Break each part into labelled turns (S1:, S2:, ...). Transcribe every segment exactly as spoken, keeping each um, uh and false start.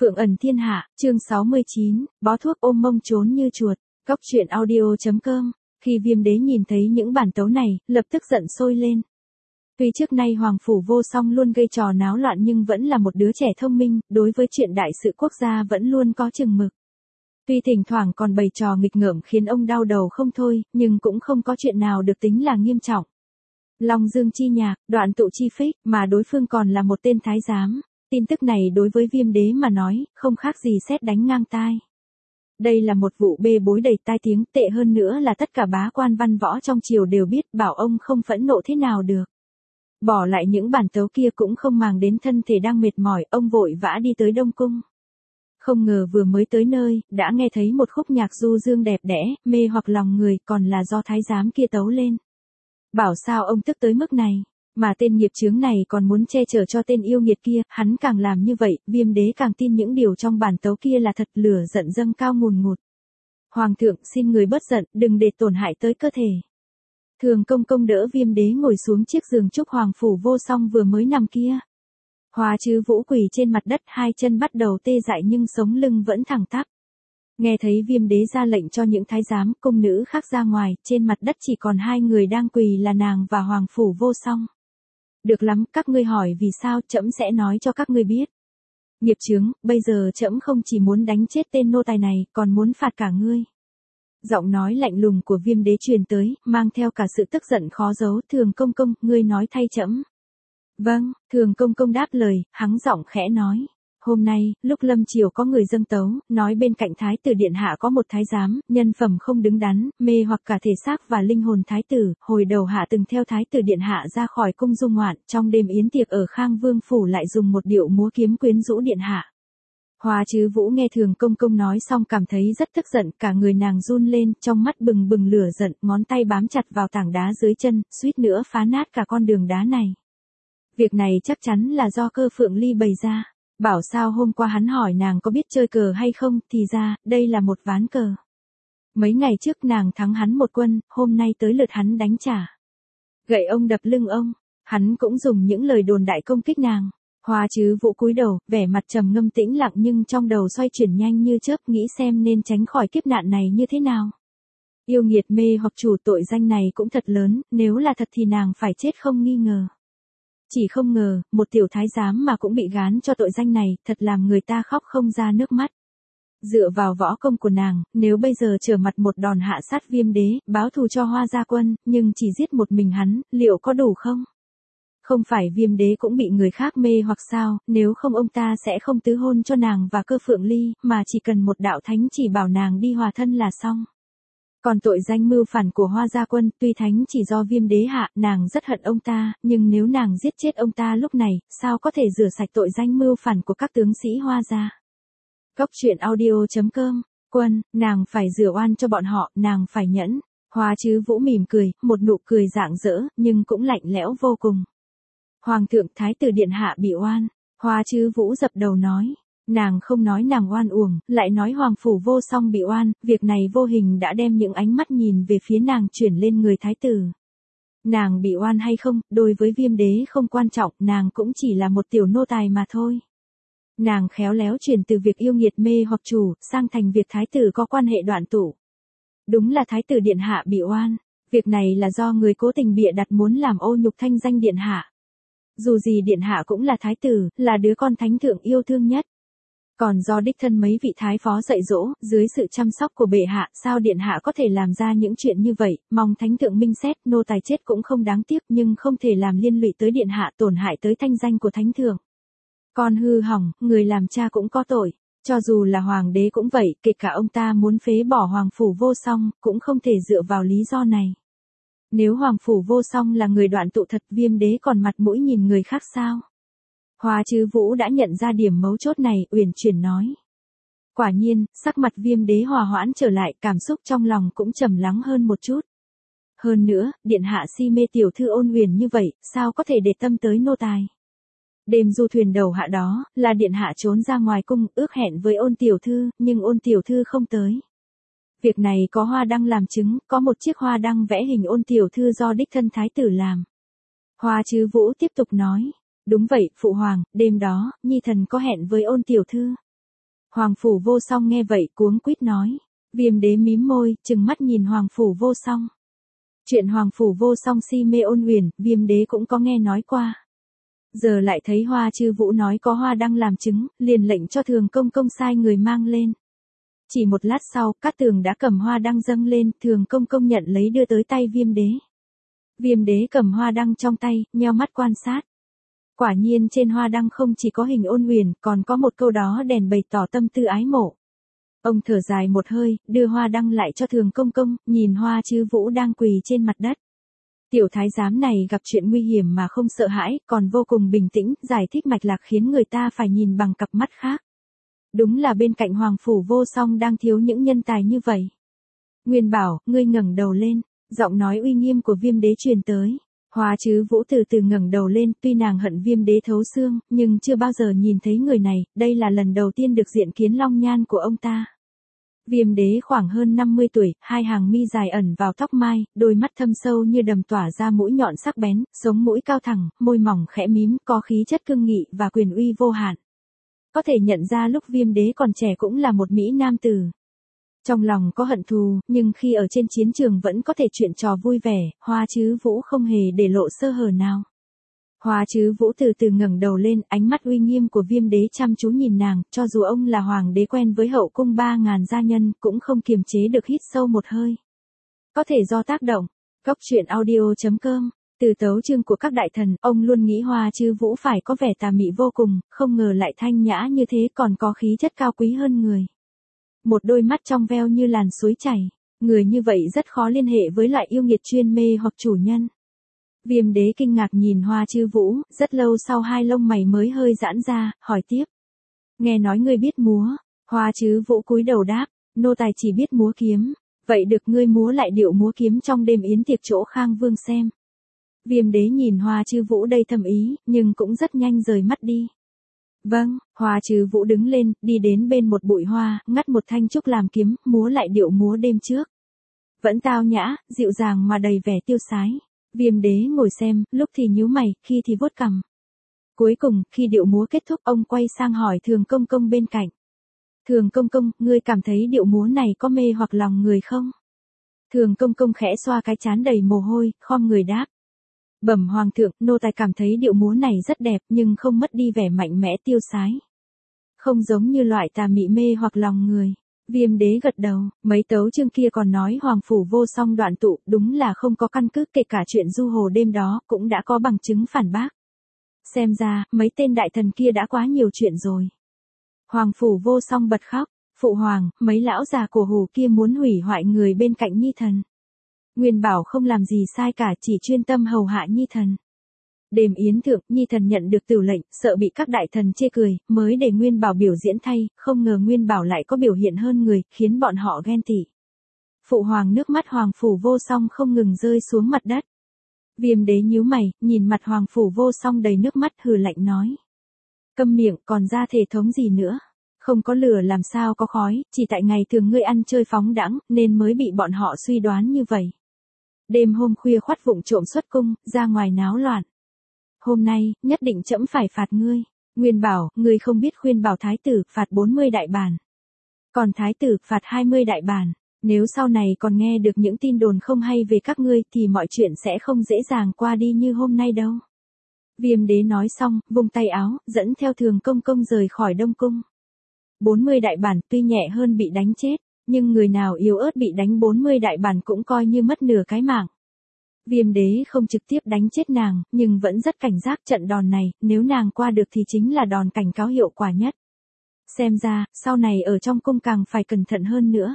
S1: Phượng ẩn thiên hạ, chương sáu mươi chín, bó thuốc ôm mông trốn như chuột. Góc truyện audio chấm com. Khi Viêm Đế nhìn thấy những bản tấu này, lập tức giận sôi lên. Tuy trước nay Hoàng Phủ Vô Song luôn gây trò náo loạn nhưng vẫn là một đứa trẻ thông minh, đối với chuyện đại sự quốc gia vẫn luôn có chừng mực. Tuy thỉnh thoảng còn bày trò nghịch ngợm khiến ông đau đầu không thôi, nhưng cũng không có chuyện nào được tính là nghiêm trọng. Long Dương chi nhạc, đoạn tụ chi phích, mà đối phương còn là một tên thái giám. Tin tức này đối với Viêm Đế mà nói, không khác gì sét đánh ngang tai. Đây là một vụ bê bối đầy tai tiếng, tệ hơn nữa là tất cả bá quan văn võ trong triều đều biết, bảo ông không phẫn nộ thế nào được. Bỏ lại những bản tấu kia cũng không màng đến thân thể đang mệt mỏi, ông vội vã đi tới Đông Cung. Không ngờ vừa mới tới nơi, đã nghe thấy một khúc nhạc du dương đẹp đẽ, mê hoặc lòng người, còn là do thái giám kia tấu lên. Bảo sao ông tức tới mức này, mà tên nghiệp chướng này còn muốn che chở cho tên yêu nghiệt kia, hắn càng làm như vậy, Viêm Đế càng tin những điều trong bản tấu kia là thật, lửa giận dâng cao ngùn ngụt. Hoàng thượng xin người bớt giận, đừng để tổn hại tới cơ thể. Thường công công đỡ Viêm Đế ngồi xuống chiếc giường trúc Hoàng Phủ Vô Song vừa mới nằm kia. Hoa Chứ Vũ quỳ trên mặt đất, hai chân bắt đầu tê dại nhưng sống lưng vẫn thẳng tắp. Nghe thấy Viêm Đế ra lệnh cho những thái giám, cung nữ khác ra ngoài, trên mặt đất chỉ còn hai người đang quỳ là nàng và Hoàng Phủ Vô Song. Được lắm, các ngươi hỏi vì sao, trẫm sẽ nói cho các ngươi biết. Nghiệp chướng, bây giờ trẫm không chỉ muốn đánh chết tên nô tài này, còn muốn phạt cả ngươi. Giọng nói lạnh lùng của Viêm Đế truyền tới, mang theo cả sự tức giận khó giấu. Thường công công, ngươi nói thay trẫm. Vâng, Thường công công đáp lời, hắng giọng khẽ nói. Hôm nay, lúc lâm triều có người dâng tấu, nói bên cạnh thái tử điện hạ có một thái giám, nhân phẩm không đứng đắn, mê hoặc cả thể xác và linh hồn thái tử, hồi đầu hạ từng theo thái tử điện hạ ra khỏi cung du ngoạn, trong đêm yến tiệc ở Khang Vương phủ lại dùng một điệu múa kiếm quyến rũ điện hạ. Hoa Chứ Vũ nghe Thường công công nói xong cảm thấy rất tức giận, cả người nàng run lên, trong mắt bừng bừng lửa giận, ngón tay bám chặt vào tảng đá dưới chân, suýt nữa phá nát cả con đường đá này. Việc này chắc chắn là do Cơ Phượng Ly bày ra. Bảo sao hôm qua hắn hỏi nàng có biết chơi cờ hay không, thì ra, đây là một ván cờ. Mấy ngày trước nàng thắng hắn một quân, hôm nay tới lượt hắn đánh trả. Gậy ông đập lưng ông, hắn cũng dùng những lời đồn đại công kích nàng. Hoa Chứ Vũ cúi đầu, vẻ mặt trầm ngâm tĩnh lặng nhưng trong đầu xoay chuyển nhanh như chớp, nghĩ xem nên tránh khỏi kiếp nạn này như thế nào. Yêu nghiệt mê hoặc chủ, tội danh này cũng thật lớn, nếu là thật thì nàng phải chết không nghi ngờ. Chỉ không ngờ, một tiểu thái giám mà cũng bị gán cho tội danh này, thật làm người ta khóc không ra nước mắt. Dựa vào võ công của nàng, nếu bây giờ trở mặt một đòn hạ sát Viêm Đế, báo thù cho Hoa Gia Quân, nhưng chỉ giết một mình hắn, liệu có đủ không? Không phải Viêm Đế cũng bị người khác mê hoặc sao, nếu không ông ta sẽ không tứ hôn cho nàng và Cơ Phượng Ly, mà chỉ cần một đạo thánh chỉ bảo nàng đi hòa thân là xong. Còn tội danh mưu phản của Hoa Gia Quân, tuy thánh chỉ do Viêm Đế hạ, nàng rất hận ông ta, nhưng nếu nàng giết chết ông ta lúc này, sao có thể rửa sạch tội danh mưu phản của các tướng sĩ Hoa Gia. Góc truyện audio chấm com. Quân, nàng phải rửa oan cho bọn họ, nàng phải nhẫn. Hoa Chứ Vũ mỉm cười, một nụ cười rạng rỡ, nhưng cũng lạnh lẽo vô cùng. Hoàng thượng, thái tử điện hạ bị oan. Hoa Chứ Vũ dập đầu nói. Nàng không nói nàng oan uổng, lại nói Hoàng Phủ Vô Song bị oan, việc này vô hình đã đem những ánh mắt nhìn về phía nàng chuyển lên người thái tử. Nàng bị oan hay không, đối với Viêm Đế không quan trọng, nàng cũng chỉ là một tiểu nô tài mà thôi. Nàng khéo léo chuyển từ việc yêu nghiệt mê hoặc chủ, sang thành việc thái tử có quan hệ đoạn tụ. Đúng là thái tử điện hạ bị oan, việc này là do người cố tình bịa đặt muốn làm ô nhục thanh danh điện hạ. Dù gì điện hạ cũng là thái tử, là đứa con thánh thượng yêu thương nhất. Còn do đích thân mấy vị thái phó dạy dỗ, dưới sự chăm sóc của bệ hạ, sao điện hạ có thể làm ra những chuyện như vậy, mong thánh thượng minh xét, nô tài chết cũng không đáng tiếc, nhưng không thể làm liên lụy tới điện hạ, tổn hại tới thanh danh của thánh thượng. Con hư hỏng, người làm cha cũng có tội, cho dù là hoàng đế cũng vậy, kể cả ông ta muốn phế bỏ Hoàng Phủ Vô Song, cũng không thể dựa vào lý do này. Nếu Hoàng Phủ Vô Song là người đoạn tụ thật, Viêm Đế còn mặt mũi nhìn người khác sao? Hoa Chứ Vũ đã nhận ra điểm mấu chốt này, uyển chuyển nói. Quả nhiên, sắc mặt Viêm Đế hòa hoãn trở lại, cảm xúc trong lòng cũng trầm lắng hơn một chút. Hơn nữa, điện hạ si mê tiểu thư Ôn Uyển như vậy, sao có thể để tâm tới nô tài? Đêm du thuyền đầu hạ đó, là điện hạ trốn ra ngoài cung, ước hẹn với Ôn tiểu thư, nhưng Ôn tiểu thư không tới. Việc này có hoa đăng làm chứng, có một chiếc hoa đăng vẽ hình Ôn tiểu thư do đích thân thái tử làm. Hoa Chứ Vũ tiếp tục nói. Đúng vậy, phụ hoàng, đêm đó, nhi thần có hẹn với Ôn tiểu thư. Hoàng Phủ Vô Song nghe vậy cuống quýt nói. Viêm đế mím môi, trừng mắt nhìn Hoàng Phủ Vô Song. Chuyện Hoàng Phủ Vô Song si mê Ôn Huyền, Viêm đế cũng có nghe nói qua. Giờ lại thấy Hoa Chư Vũ nói có hoa đăng làm chứng, liền lệnh cho Thường Công Công sai người mang lên. Chỉ một lát sau, Cát Tường đã cầm hoa đăng dâng lên, Thường Công Công nhận lấy đưa tới tay Viêm đế. Viêm đế cầm hoa đăng trong tay, nheo mắt quan sát. Quả nhiên trên hoa đăng không chỉ có hình Ôn Huyền, còn có một câu đó đèn bày tỏ tâm tư ái mộ. Ông thở dài một hơi, đưa hoa đăng lại cho Thường Công Công, nhìn Hoa Chư Vũ đang quỳ trên mặt đất. Tiểu thái giám này gặp chuyện nguy hiểm mà không sợ hãi, còn vô cùng bình tĩnh, giải thích mạch lạc khiến người ta phải nhìn bằng cặp mắt khác. Đúng là bên cạnh Hoàng Phủ Vô Song đang thiếu những nhân tài như vậy. Nguyên Bảo, ngươi ngẩng đầu lên, giọng nói uy nghiêm của Viêm đế truyền tới. Hoa Chư Vũ từ từ ngẩng đầu lên, tuy nàng hận Viêm đế thấu xương, nhưng chưa bao giờ nhìn thấy người này, đây là lần đầu tiên được diện kiến long nhan của ông ta. Viêm đế khoảng hơn năm mươi tuổi, hai hàng mi dài ẩn vào tóc mai, đôi mắt thâm sâu như đầm tỏa ra mũi nhọn sắc bén, sống mũi cao thẳng, môi mỏng khẽ mím, có khí chất cương nghị và quyền uy vô hạn. Có thể nhận ra lúc Viêm đế còn trẻ cũng là một mỹ nam tử. Trong lòng có hận thù, nhưng khi ở trên chiến trường vẫn có thể chuyện trò vui vẻ, Hoa Chư Vũ không hề để lộ sơ hở nào. Hoa Chư Vũ từ từ ngẩng đầu lên, ánh mắt uy nghiêm của Viêm đế chăm chú nhìn nàng, cho dù ông là hoàng đế quen với hậu cung ba ngàn gia nhân, cũng không kiềm chế được hít sâu một hơi. Có thể do tác động. Góc truyện audio chấm com. Từ tấu chương của các đại thần, ông luôn nghĩ Hoa Chư Vũ phải có vẻ tà mị vô cùng, không ngờ lại thanh nhã như thế, còn có khí chất cao quý hơn người. Một đôi mắt trong veo như làn suối chảy, người như vậy rất khó liên hệ với loại yêu nghiệt chuyên mê hoặc chủ nhân. Viêm đế kinh ngạc nhìn Hoa Chư Vũ, rất lâu sau hai lông mày mới hơi giãn ra, hỏi tiếp. Nghe nói ngươi biết múa. Hoa Chư Vũ cúi đầu đáp, nô tài chỉ biết múa kiếm. Vậy được ngươi múa lại điệu múa kiếm trong đêm yến tiệc chỗ Khang Vương xem. Viêm đế nhìn Hoa Chư Vũ đầy thầm ý, nhưng cũng rất nhanh rời mắt đi. Vâng, Hoa Chư Vũ đứng lên, đi đến bên một bụi hoa, ngắt một thanh trúc làm kiếm, múa lại điệu múa đêm trước. Vẫn tao nhã, dịu dàng mà đầy vẻ tiêu sái. Viêm đế ngồi xem, lúc thì nhíu mày, khi thì vuốt cằm. Cuối cùng, khi điệu múa kết thúc, ông quay sang hỏi Thường Công Công bên cạnh. Thường Công Công, ngươi cảm thấy điệu múa này có mê hoặc lòng người không? Thường Công Công khẽ xoa cái trán đầy mồ hôi, khom người đáp. Bẩm Hoàng thượng, nô tài cảm thấy điệu múa này rất đẹp, nhưng không mất đi vẻ mạnh mẽ tiêu sái. Không giống như loại tà mị mê hoặc lòng người. Viêm đế gật đầu, mấy tấu chương kia còn nói Hoàng Phủ Vô Song đoạn tụ, đúng là không có căn cứ, kể cả chuyện du hồ đêm đó, cũng đã có bằng chứng phản bác. Xem ra, mấy tên đại thần kia đã quá nhiều chuyện rồi. Hoàng Phủ Vô Song bật khóc, phụ hoàng, mấy lão già cổ hủ kia muốn hủy hoại người bên cạnh Nhi thần. Nguyên Bảo không làm gì sai cả, chỉ chuyên tâm hầu hạ Nhi thần. Đêm yến thượng, Nhi thần nhận được tửu lệnh, sợ bị các đại thần chê cười, mới để Nguyên Bảo biểu diễn thay, không ngờ Nguyên Bảo lại có biểu hiện hơn người, khiến bọn họ ghen tị. Phụ hoàng nước mắt Hoàng Phủ Vô Song không ngừng rơi xuống mặt đất. Viêm đế nhíu mày, nhìn mặt Hoàng Phủ Vô Song đầy nước mắt, hừ lạnh nói. Câm miệng, còn ra thể thống gì nữa? Không có lửa làm sao có khói, chỉ tại ngày thường ngươi ăn chơi phóng đãng, nên mới bị bọn họ suy đoán như vậy. Đêm hôm khuya khoắt vụng trộm xuất cung, ra ngoài náo loạn. Hôm nay, nhất định trẫm phải phạt ngươi. Nguyên Bảo, ngươi không biết khuyên bảo thái tử, phạt bốn mươi đại bản. Còn thái tử, phạt hai mươi đại bản. Nếu sau này còn nghe được những tin đồn không hay về các ngươi, thì mọi chuyện sẽ không dễ dàng qua đi như hôm nay đâu. Viêm đế nói xong, vung tay áo, dẫn theo Thường Công Công rời khỏi Đông Cung. bốn mươi đại bản, tuy nhẹ hơn bị đánh chết, nhưng người nào yếu ớt bị đánh bốn mươi đại bản cũng coi như mất nửa cái mạng. Viêm đế không trực tiếp đánh chết nàng, nhưng vẫn rất cảnh giác trận đòn này, nếu nàng qua được thì chính là đòn cảnh cáo hiệu quả nhất. Xem ra, sau này ở trong cung càng phải cẩn thận hơn nữa.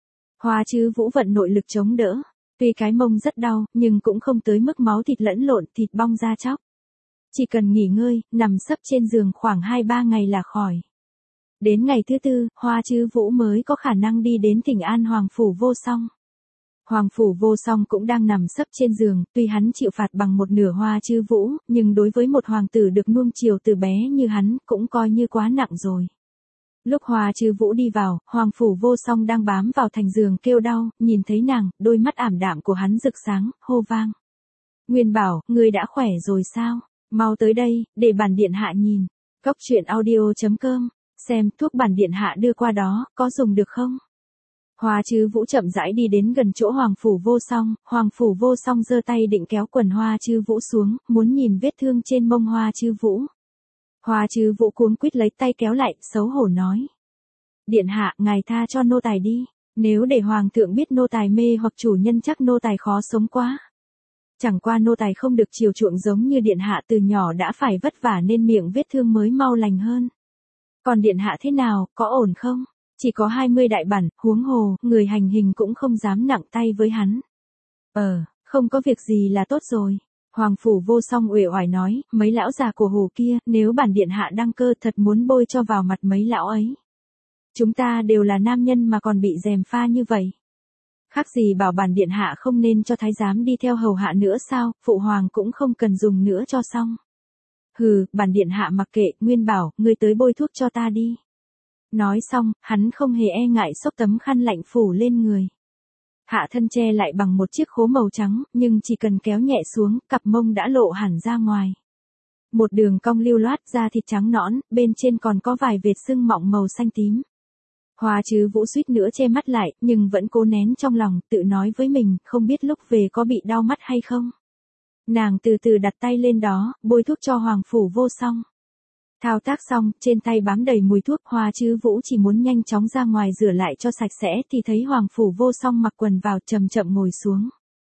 S1: Hoa Chư Vũ vận nội lực chống đỡ, tuy cái mông rất đau, nhưng cũng không tới mức máu thịt lẫn lộn, thịt bong ra chóc. Chỉ cần nghỉ ngơi, nằm sấp trên giường khoảng hai ba ngày là khỏi. Đến ngày thứ tư, Hoa Chư Vũ mới có khả năng đi đến thỉnh an Hoàng Phủ Vô Song. Hoàng Phủ Vô Song cũng đang nằm sấp trên giường, tuy hắn chịu phạt bằng một nửa Hoa Chư Vũ, nhưng đối với một hoàng tử được nuông chiều từ bé như hắn, cũng coi như quá nặng rồi. Lúc Hoa Chư Vũ đi vào, Hoàng Phủ Vô Song đang bám vào thành giường kêu đau, nhìn thấy nàng, đôi mắt ảm đạm của hắn rực sáng, hô vang. Nguyên Bảo, ngươi đã khỏe rồi sao? Mau tới đây, để bản điện hạ nhìn. Góc truyện audio chấm com Xem thuốc bản điện hạ đưa qua đó, có dùng được không? Hoa Chứ Vũ chậm rãi đi đến gần chỗ Hoàng Phủ Vô Song, Hoàng Phủ Vô Song giơ tay định kéo quần Hoa Chứ Vũ xuống, muốn nhìn vết thương trên mông Hoa Chứ Vũ. Hoa Chứ Vũ cuống quýt lấy tay kéo lại, xấu hổ nói. Điện hạ, ngài tha cho nô tài đi, nếu để Hoàng thượng biết nô tài mê hoặc chủ nhân chắc nô tài khó sống quá. Chẳng qua nô tài không được chiều chuộng giống như điện hạ từ nhỏ đã phải vất vả nên miệng vết thương mới mau lành hơn. Còn điện hạ thế nào, có ổn không? Chỉ có hai mươi đại bản, huống hồ, người hành hình cũng không dám nặng tay với hắn. Ờ, không có việc gì là tốt rồi. Hoàng Phủ Vô Song uể oải nói, mấy lão già của hồ kia, nếu bản điện hạ đăng cơ thật muốn bôi cho vào mặt mấy lão ấy. Chúng ta đều là nam nhân mà còn bị gièm pha như vậy. Khác gì bảo bản điện hạ không nên cho thái giám đi theo hầu hạ nữa sao, phụ hoàng cũng không cần dùng nữa cho xong. Hừ, bản điện hạ mặc kệ, Nguyên bảo, ngươi tới bôi thuốc cho ta đi. Nói xong, hắn không hề e ngại xốc tấm khăn lạnh phủ lên người. Hạ thân che lại bằng một chiếc khố màu trắng, nhưng chỉ cần kéo nhẹ xuống, cặp mông đã lộ hẳn ra ngoài. Một đường cong lưu loát, da thịt trắng nõn, bên trên còn có vài vệt sưng mọng màu xanh tím. Hoa Chứ Vũ suýt nữa che mắt lại, nhưng vẫn cố nén trong lòng, tự nói với mình, không biết lúc về có bị đau mắt hay không. Nàng từ từ đặt tay lên đó, bôi thuốc cho Hoàng Phủ Vô Song. Thao tác xong, trên tay bám đầy mùi thuốc, Hoa Chứ Vũ chỉ muốn nhanh chóng ra ngoài rửa lại cho sạch sẽ thì thấy Hoàng Phủ Vô Song mặc quần vào chậm chậm ngồi xuống.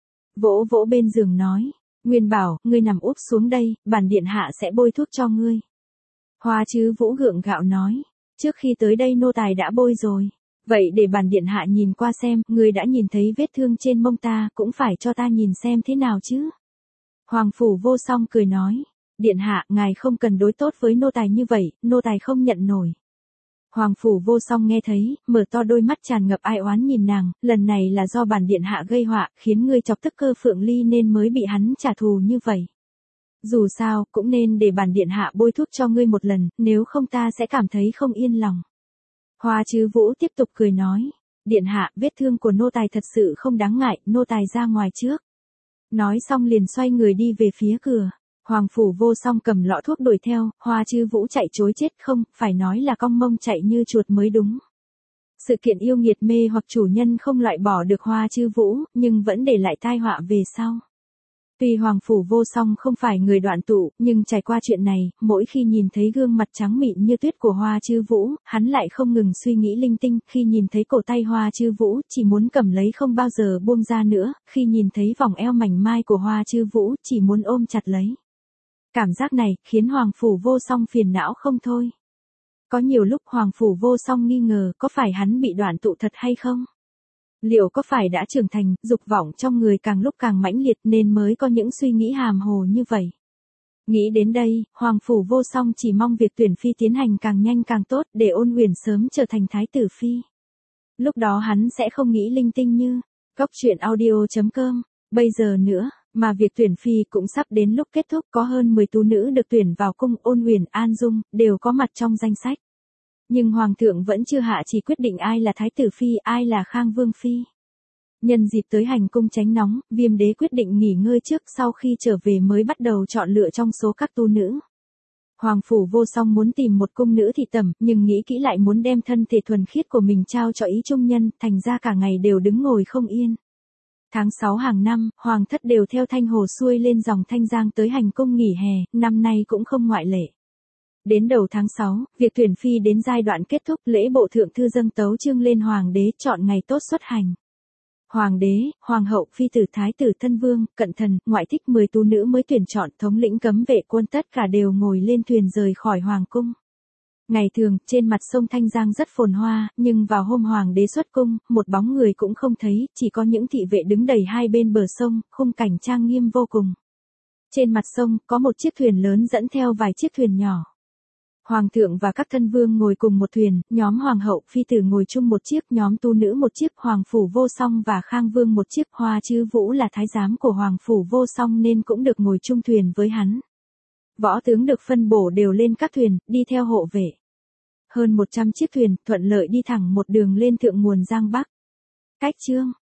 S1: Vỗ vỗ bên giường nói, Nguyên bảo, ngươi nằm úp xuống đây, bản điện hạ sẽ bôi thuốc cho ngươi. Hoa Chứ Vũ gượng gạo nói, trước khi tới đây nô tài đã bôi rồi. Vậy để bản điện hạ nhìn qua xem, ngươi đã nhìn thấy vết thương trên mông ta, cũng phải cho ta nhìn xem thế nào chứ. Hoàng Phủ Vô Song cười nói, điện hạ, ngài không cần đối tốt với nô tài như vậy, nô tài không nhận nổi. Hoàng Phủ Vô Song nghe thấy, mở to đôi mắt tràn ngập ai oán nhìn nàng, lần này là do bản điện hạ gây họa, khiến ngươi chọc tức Cơ Phượng Ly nên mới bị hắn trả thù như vậy. Dù sao, cũng nên để bản điện hạ bôi thuốc cho ngươi một lần, nếu không ta sẽ cảm thấy không yên lòng. Hoa Chứ Vũ tiếp tục cười nói, điện hạ, vết thương của nô tài thật sự không đáng ngại, nô tài ra ngoài trước. Nói xong liền xoay người đi về phía cửa. Hoàng Phủ Vô Song cầm lọ thuốc đuổi theo, Hoa Chứ Vũ chạy trối chết không, phải nói là cong mông chạy như chuột mới đúng. Sự kiện yêu nghiệt mê hoặc chủ nhân không loại bỏ được Hoa Chứ Vũ, nhưng vẫn để lại tai họa về sau. Tuy Hoàng Phủ Vô Song không phải người đoạn tụ, nhưng trải qua chuyện này, mỗi khi nhìn thấy gương mặt trắng mịn như tuyết của Hoa Chứ Vũ, hắn lại không ngừng suy nghĩ linh tinh, khi nhìn thấy cổ tay Hoa Chứ Vũ, chỉ muốn cầm lấy không bao giờ buông ra nữa, khi nhìn thấy vòng eo mảnh mai của Hoa Chứ Vũ, chỉ muốn ôm chặt lấy. Cảm giác này, khiến Hoàng Phủ Vô Song phiền não không thôi. Có nhiều lúc Hoàng Phủ Vô Song nghi ngờ, có phải hắn bị đoạn tụ thật hay không? Liệu có phải đã trưởng thành, dục vọng trong người càng lúc càng mãnh liệt nên mới có những suy nghĩ hàm hồ như vậy? Nghĩ đến đây, Hoàng Phủ Vô Song chỉ mong việc tuyển phi tiến hành càng nhanh càng tốt để Ôn Uyển sớm trở thành thái tử phi. Lúc đó hắn sẽ không nghĩ linh tinh như, góc truyện audio chấm com, bây giờ nữa, mà việc tuyển phi cũng sắp đến lúc kết thúc, có hơn mười tú nữ được tuyển vào cung, Ôn Uyển, An Dung, đều có mặt trong danh sách. Nhưng Hoàng thượng vẫn chưa hạ chỉ quyết định ai là thái tử phi, ai là Khang Vương phi. Nhân dịp tới hành cung tránh nóng, Viêm đế quyết định nghỉ ngơi trước, sau khi trở về mới bắt đầu chọn lựa trong số các tu nữ. Hoàng Phủ Vô Song muốn tìm một cung nữ thị tẩm, nhưng nghĩ kỹ lại muốn đem thân thể thuần khiết của mình trao cho ý trung nhân, thành ra cả ngày đều đứng ngồi không yên. Tháng sáu hàng năm, Hoàng thất đều theo Thanh Hồ xuôi lên dòng Thanh Giang tới hành cung nghỉ hè, năm nay cũng không ngoại lệ. Đến đầu tháng sáu, việc tuyển phi đến giai đoạn kết thúc, lễ bộ thượng thư dâng tấu chương lên Hoàng đế chọn ngày tốt xuất hành. Hoàng đế, Hoàng hậu, phi tử, thái tử, thân vương, cận thần, ngoại thích mười tú nữ mới tuyển chọn, thống lĩnh cấm vệ quân tất cả đều ngồi lên thuyền rời khỏi Hoàng cung. Ngày thường, trên mặt sông Thanh Giang rất phồn hoa, nhưng vào hôm Hoàng đế xuất cung, một bóng người cũng không thấy, chỉ có những thị vệ đứng đầy hai bên bờ sông, khung cảnh trang nghiêm vô cùng. Trên mặt sông, có một chiếc thuyền lớn dẫn theo vài chiếc thuyền nhỏ. Hoàng thượng và các thân vương ngồi cùng một thuyền, nhóm hoàng hậu, phi tử ngồi chung một chiếc, nhóm tu nữ một chiếc, Hoàng Phủ Vô Song và Khang Vương một chiếc. Hoa Chứ Vũ là thái giám của Hoàng Phủ Vô Song nên cũng được ngồi chung thuyền với hắn. Võ tướng được phân bổ đều lên các thuyền, đi theo hộ vệ. Hơn một trăm chiếc thuyền, thuận lợi đi thẳng một đường lên thượng nguồn Giang Bắc. Cách chương